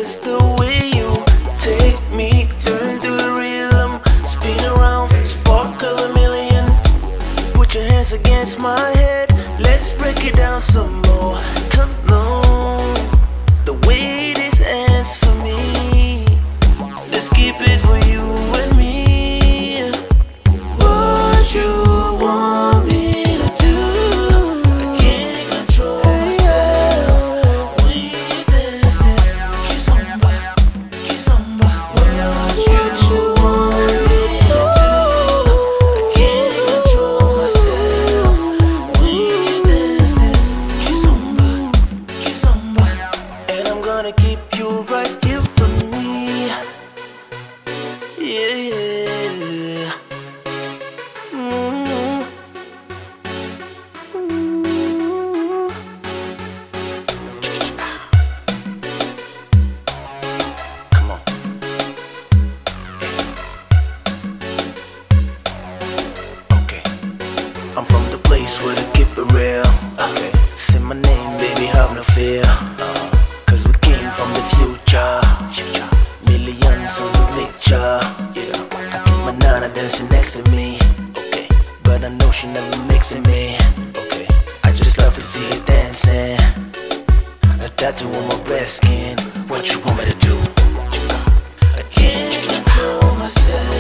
just the way you take me. Turn to the rhythm, spin around, sparkle a million. Put your hands against my head, let's break it down some more. Come on, the way this ends for me. Let's keep it for you and me. What you want me to do, I can't control myself. When you dance this kizomba, kizomba. What you want me to do, I can't control myself. When you dance this kizomba, kizomba. And I'm gonna keep you right here for me. Yeah. Mm. Mm. Come on. Okay. I'm from the place where they keep it real. Okay. Say my name, baby, have no fear. Cause we came from the future. Millions of the picture. Yeah. I keep my nana dancing next to me. Okay. But I know she never mixing me. Okay. I just love to see her dancing. A tattoo on my breast skin. What you want me to do? I can't control myself.